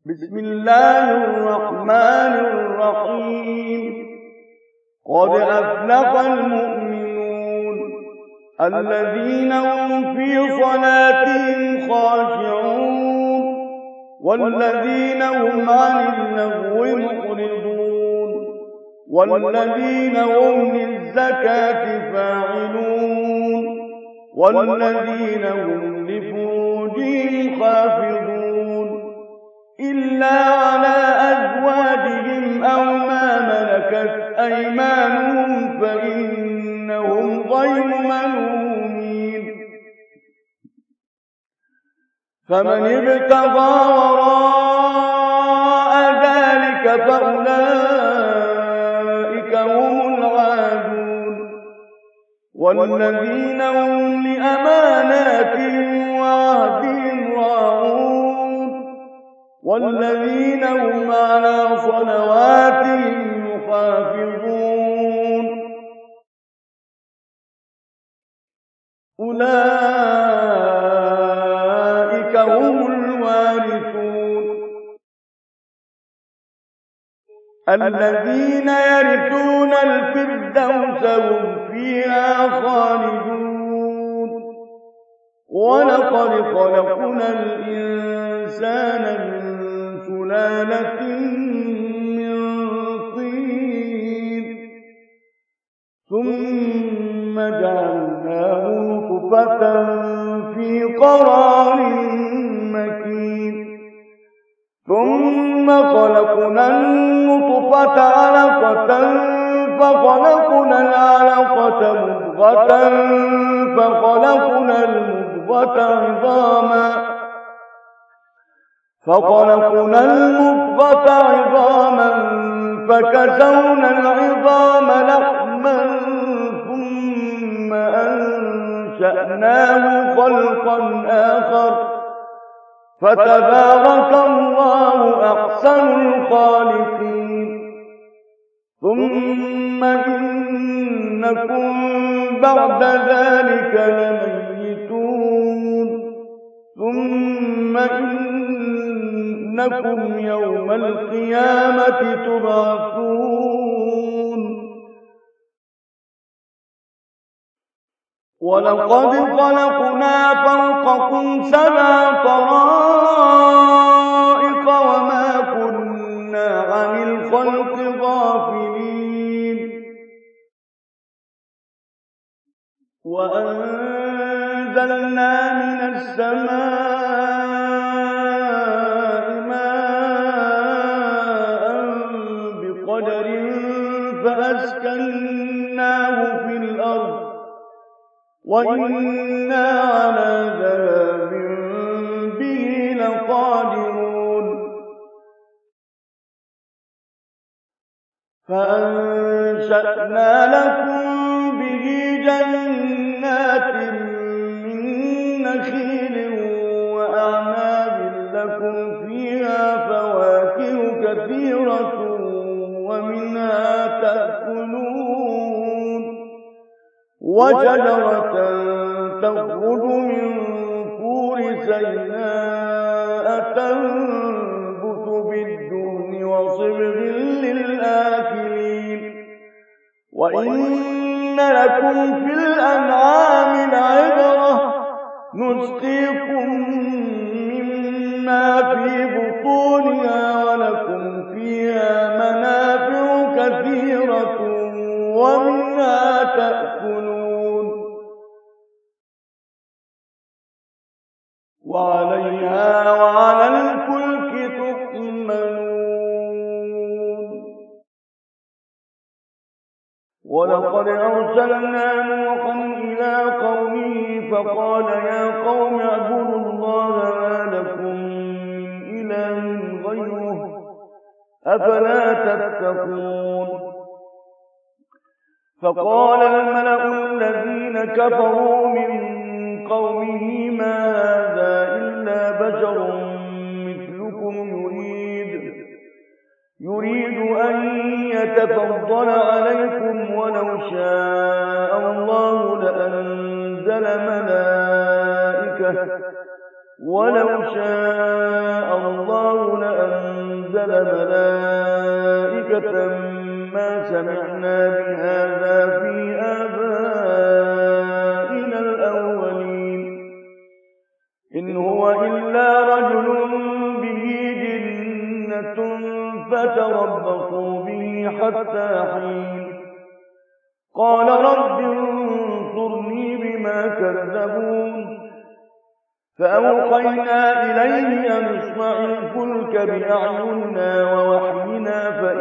بسم الله الرحمن الرحيم قد أفلح المؤمنون الذين هم في صلاتهم خاشعون والذين هم عن اللغو معرضون والذين هم للزكاة فاعلون والذين هم لفروجهم حافظون إلا على أزواجهم أو ما ملكت أيمانهم فإنهم غير ملومين فمن ابتغى وراء ذلك فأولئك هم العادون والذين هم لأماناتهم وعهدهم راعون والذين هم على صلواتهم يحافظون أولئك هم الوارثون الذين يرثون الفردوس هم فيها خالدون ولقد خلقنا الإنسان من سلالة من طين ثم جعلناه نطفة في قرار مكين ثم خلقنا النطفة علقة فخلقنا العلقة مضغة فخلقنا المضغة عظاما فكسونا العظام لحما ثم أنشأناه خلقا آخر فتبارك الله أحسن الخالقين ثم إنكم بعد ذلك لميتون ثم إنكم يوم القيامة تبعثون ولقد خلقنا فوقكم سبع طرائق وما كنا عن الخلق غافلين وأنزلنا من السماء ماء بقدر فأسكناه في الأرض وإنا على ذهاب به لقادرون فأنشأنا لكم به جنات من نخيل وأعناب لكم فيها فواكه كثيرة ومنها تأكلون وشجرة تخرج من طور سيناء تنبت بالدهن وصبغ للآكلين وإن لكم في الأنعام لعبرة نسقيكم مما في بطونها ولكم فيها منافع كثيرة ومنها تأكلون وعليها وعلى الفلك تحملون ولقد أرسلنا نوحا إلى قومه فقال يا قوم اعبدوا الله ما لكم من إله غيره أفلا تتقون فقال الملأ الذين كفروا من قومه ما هذا إلا بشر مثلكم يريد أن يتفضل عليكم ولو شاء الله لأنزل ملائكة ولو شاء الله لأنزل ملائكة ما سمعنا بهذا في آبائنا الأولين إن هو إلا رجل به جنة فتربصوا به حتى حين قال رب انصرني بما كذبون فأوحينا إليه أن اصنع الفلك بأعيننا ووحينا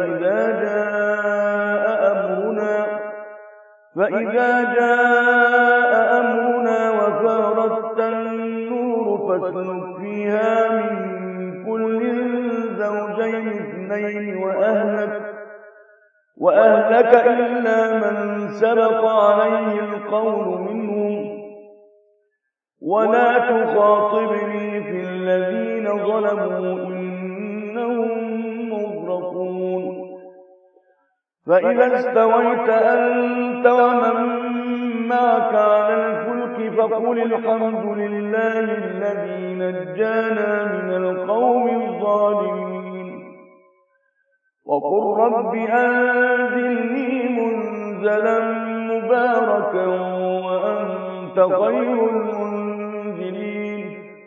فإذا جاء أمرنا وفارت النور فاسلك فيها من كل زوجين اثنين وأهلك إلا من سبق عليه القول منهم ولا تخاطبني في الذين ظلموا إنهم مغرقون فإذا استويت أنت ومن معك على الفلك فقل الحمد لله الذي نجانا من القوم الظالمين وقل رب أنزلني منزلا مباركا وأنت خير المنزلين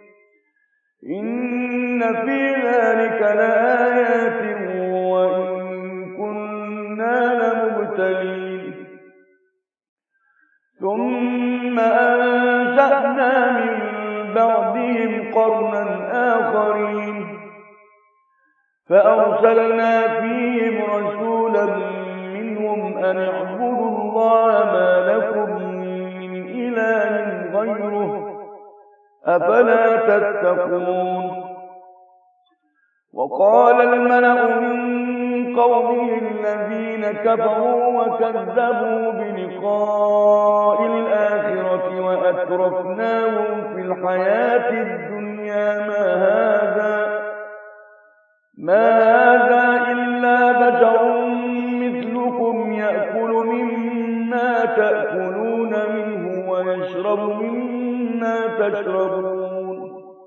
إن في ذلك لآيات وإن كنا لمبتلين ثم أنشأنا من بعدهم قرنا آخرين فأرسلنا فيهم رسولا منهم أن اعبدوا الله ما لكم من إله غيره أفلا تتقون وقال الملأ من قومه الذين كفروا وكذبوا بلقاء الآخرة وأترفناهم في الحياة الدنيا ما هذا إلا بشر مثلكم يأكل مما تأكلون منه ويشرب مما تشربون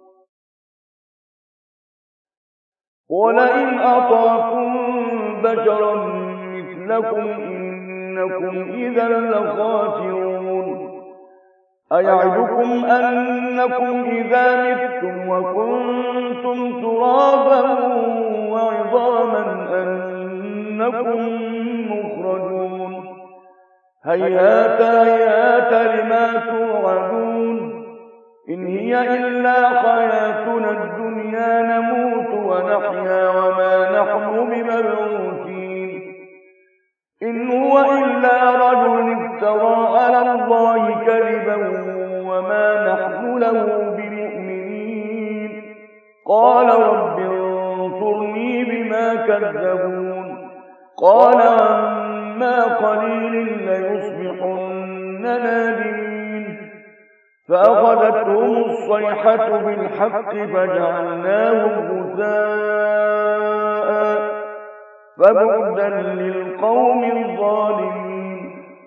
ولئن أطعتم بشرا مثلكم إنكم إذا لخاسرون أيعدكم أنكم إذا متم وكنتم ترابا وعظاما أنكم مخرجون هيهات هيهات لما توعدون إن هي إلا حياتنا الدنيا نموت ونحيا وما نحن بمبعوثين إن هو إلا رجل افترى على الله كذبا وما نحن له بمؤمنين قال رب انصرني بما كذبون قال عما قليل ليصبحن نادمين فأخذتهم الصيحة بالحق فجعلناهم غثاء فبعدا للقوم الظالمين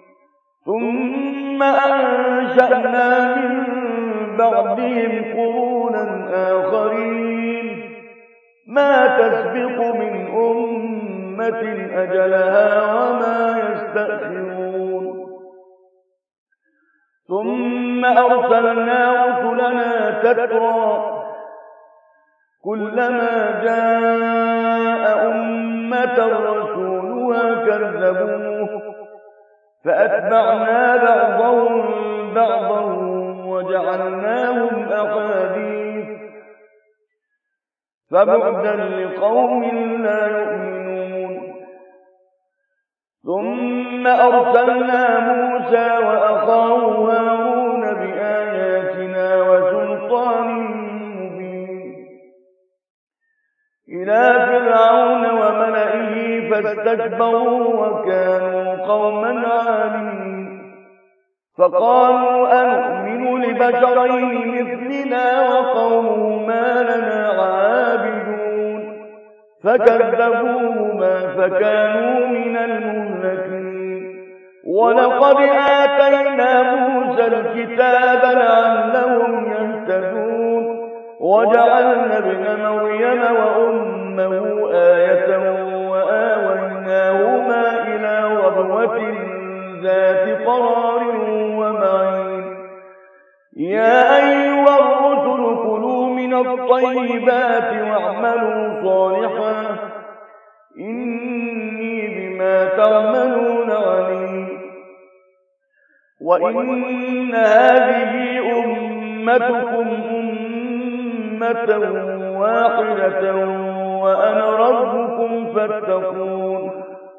ثم أنشأنا من بعدهم قرونا آخرين ما تسبق من أمة أجلها وما يستأخرون ثم أرسلنا رسلنا تترى كلما جاء أمة رسولها كذبوه فأتبعنا بعضهم بعضا وجعلناهم أحاديث فبعدا لقوم لا يؤمنون ثم أرسلنا موسى وأخاه هارون بآياتنا وسلطان مبين إلى فرعون وملئه فاستكبروا وكانوا قوما عالين فقالوا أنؤمن لبشرين مثلنا وقومهما لنا عابدون فكذبوهما فكانوا من المهلكين ولقد آتينا موسى الكتاب لعلهم يهتدون وجعلنا ابن مريم وأمه آية ربوة ذات قرار ومعين يا أيها الرسل كلوا من الطيبات واعملوا صالحا إني بما تعملون عليم وإن هذه أمتكم أمة واحدة وأنا ربكم فاتقون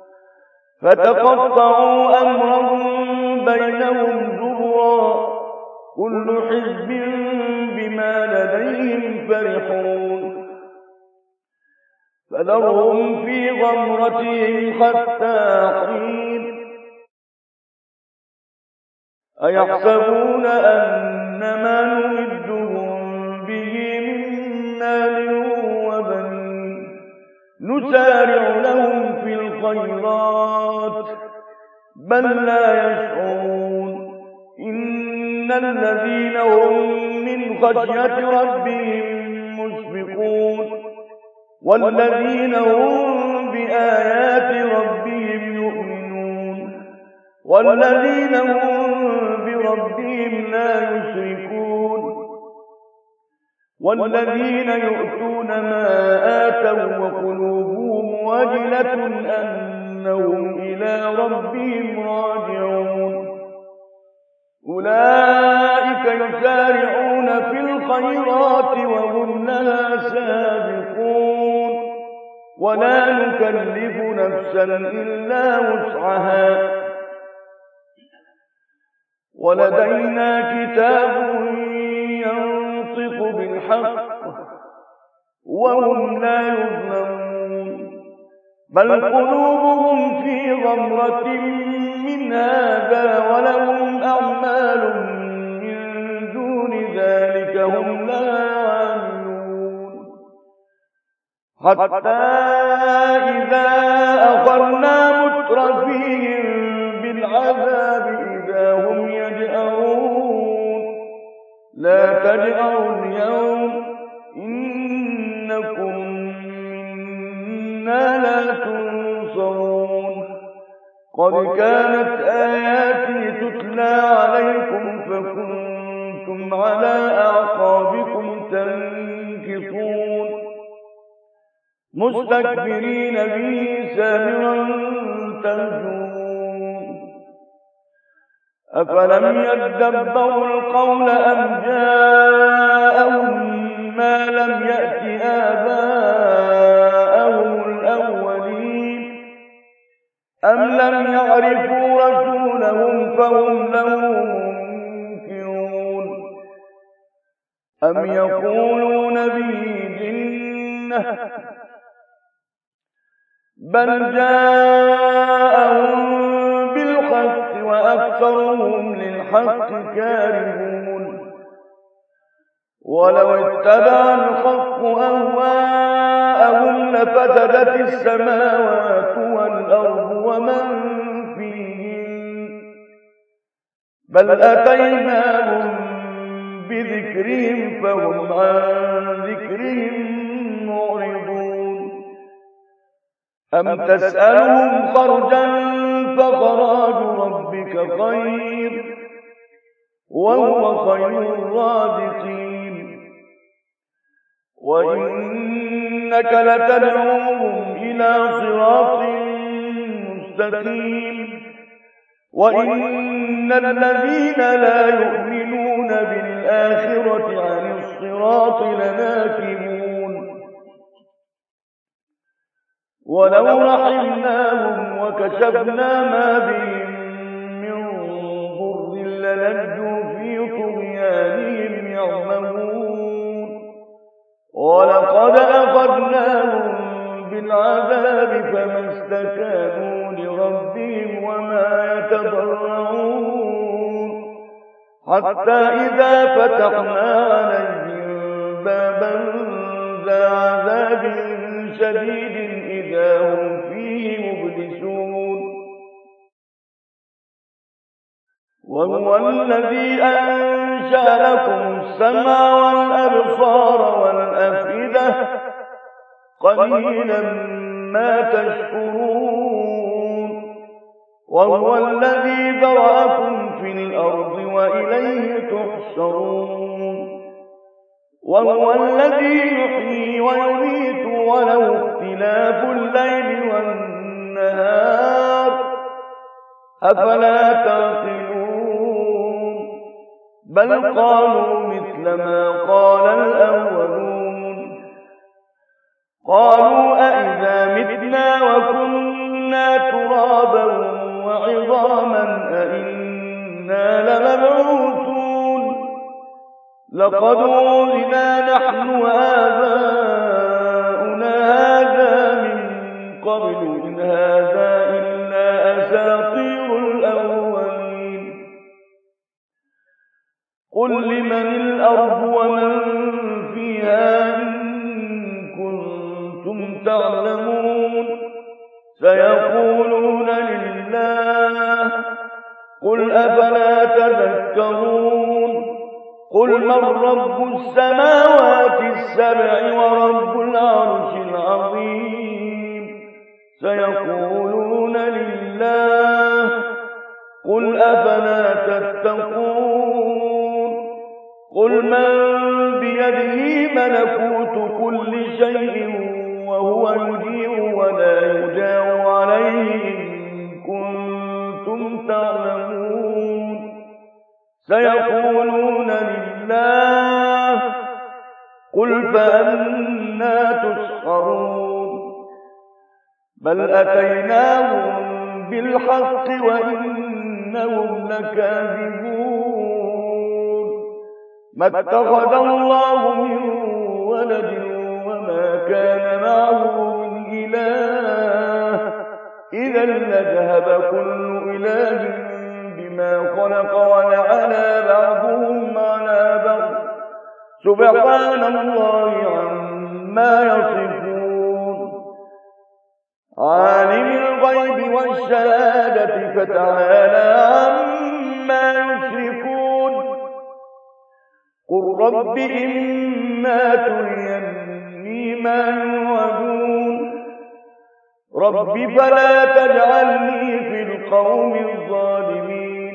فتقطعوا أمرهم بينهم زبرا كل حزب بما لديهم فرحون فذرهم في غمرتهم حتى حين أيحسبون أن ما نمدهم به من مال وبنين نسارع لهم في الخيرات بل لا يشعرون إن الذين هم من خشية ربهم مشفقون والذين هم بآيات ربهم يؤمنون والذين هم بربهم لا يشركون والذين يؤتون ما آتوا وقلوبهم وجلة أنهم إلى ربهم راجعون أولئك يسارعون في الخيرات وهم لها سابقون ولا نكلف نفسا إلا وسعها ولدينا كتاب ينطق بالحق وهم لا يظلمون بل قلوبهم في غمرة من هذا ولهم أعمال من دون ذلك هم لا عاملون حتى إذا أخذنا مترفيهم بالعذاب إذا هم يجأرون لا تجأروا اليوم إنكم منا لا تنصرون قد كانت آياتي تتلى عليكم فكنتم على أعقابكم تنكصون مستكبرين به سامرا تهجرون أفلم يدبروا القول أم جاءهم ما لم يأت آباءهم الأولين أم لم يعرفوا رسولهم فهم له منكرون أم يقولون به جنة بل جاءهم بالحق وأكثرهم للحق كارهون ولو اتبع الحق أهواءهم لفسدت السماوات والأرض ومن فيهن بل أتيناهم بذكرهم فهم عن ذكرهم معرضون أم تسألهم خرجا فخراج ربك خير وهو خير الرازقين وإنك لتدعوهم إلى صراط مستقيم وإن الذين لا يؤمنون بالآخرة عن الصراط لناكبون ولو رحمناهم وكشفنا ما بهم من ضر للجوا في طغيانهم يعمهون ولقد أخذناهم بالعذاب فما استكانوا لربهم وما يتضرعون حتى إذا فتحنا عليهم بابا ذا عذاب شديد إذا هم فيه مبلسون وهو الذي أنشأ لكم السمع والأبصار والأفئدة قليلا ما تشكرون وهو الذي ذرأكم في الأرض وإليه تحشرون وهو الذي يحيي ويميت وله اختلاف الليل والنهار أفلا تعقلون بل قالوا مثل ما قال الأولون قالوا أئذا متنا وكنا ترابا وعظاما أئنا لمبعوثون لقد وعدنا نحن وآباؤنا هذا من قبل إن هذا إلا أساطير الأولين قل لمن الأرض ومن فيها إن كنتم تعلمون سيقولون لله قل أفلا تذكرون قل من رب السماوات السبع ورب العرش العظيم سيقولون لله قل أفلا تتقون قل من بيده ملكوت كل شيء وهو يجير ولا يجار عليه إن كنتم تعلمون سيقولون لله قل فأنى تسحرون بل أتيناهم بالحق وإنهم لكاذبون ما اتخذ الله من ولد وما كان معه من إله إذا لذهب كل إله بما خلق ولعلى بعضهم على بعض سبحان الله عما يصفون عالم الغيب والشهادة فتعالى عما يشركون قل رب إما تريني ما يوعدون رب فلا تجعلني في القوم الظالمين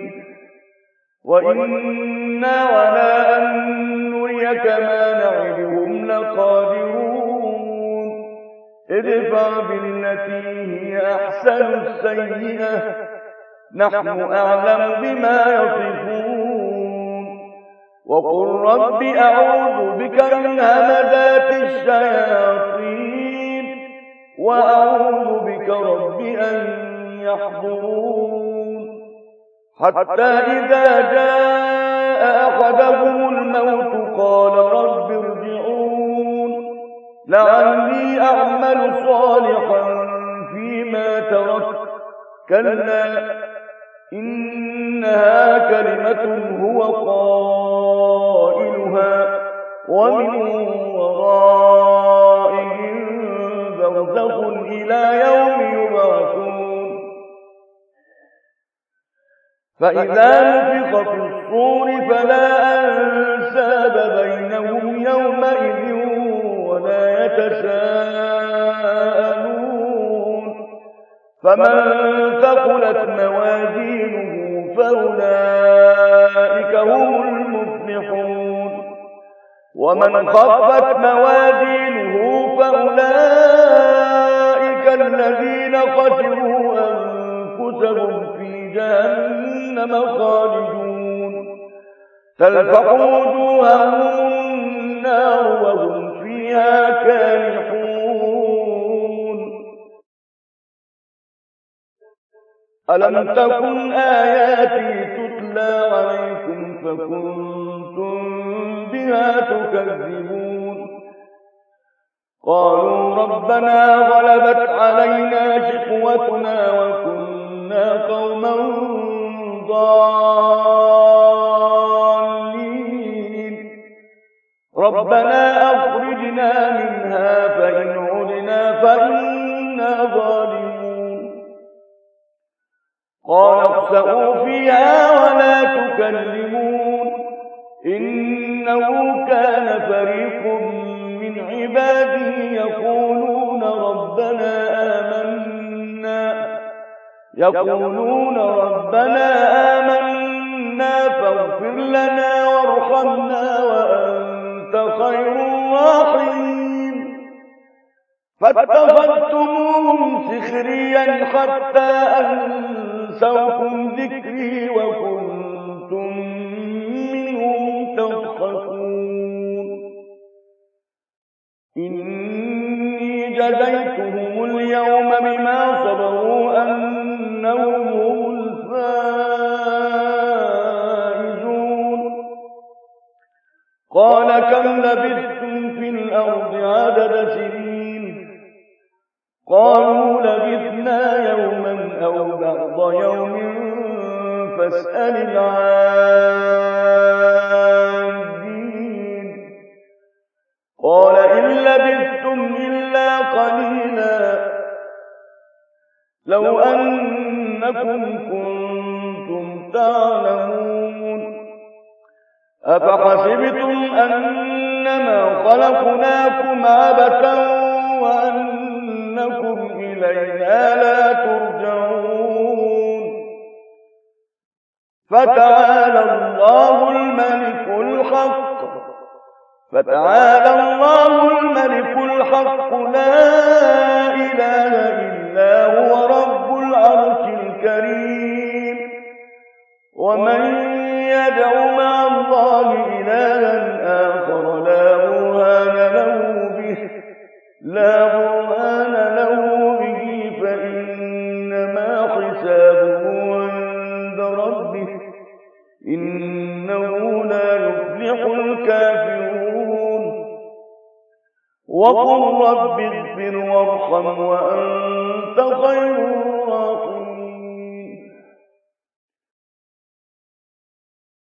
وإنا على أن نريك ما نعدهم لقادرون ادفع بالتي هي أحسن السيئة نحن أعلم بما يصفون وقل رب أعوذ بك من همزات الشياطين وأعوذ بك رب أن يحضرون حتى إذا جاء أحدهم الموت قال رب ارجعون لعلي أعمل صالحا فيما تركت كلا إنها كلمة هو قائلها ومن ورائهم برزخ إلى يوم يبعثون فإذا نفخ في الصور فلا أنساب بينهم يومئذ ولا يتساءلون فمن ثقلت موازينه فأولئك هم المفلحون ومن خفت موازينه فأولئك الذين خسروا أنفسهم في جهنم خالدون تلفح وجوههم النار وهم فيها كالحون ألم تكن آياتي تتلى عليكم فكنتم بها تكذبون قالوا ربنا غلبت علينا شقوتنا وكنا قوما ضالين ربنا أخرجنا منها فإن عدنا فإنا ظالمون قال اخسئوا فيها ولا تكلمون إنه كان فريق من عبادي يقولون ربنا يقولون ربنا آمنا فاغفر لنا وارحمنا وأنت خير الراحمين فاتخذتموهم سخريا حتى أنسوكم ذكري وكنتم منهم تضحكون إني جزيتهم اليوم بما صبروا أنهم هم الفائزون قال كم لبثتم في الأرض عدد سنين قالوا لبثنا يوما أو بعض يوم فاسأل العادين قال إن لبثتم إلا قليلا لو أنكم كنتم تعلمون أفحسبتم أنما خلقناكم عبثا وأنكم إلينا لا ترجعون فتعالى الله الملك الحق لا إله إلا هو رب العرش الكريم ومن يدع مع الله إلها آخر لا برهان له به فإنما حسابه عند ربه إنه لا يفلح الكافرون وقل رب اغفر وارحم وأنت خير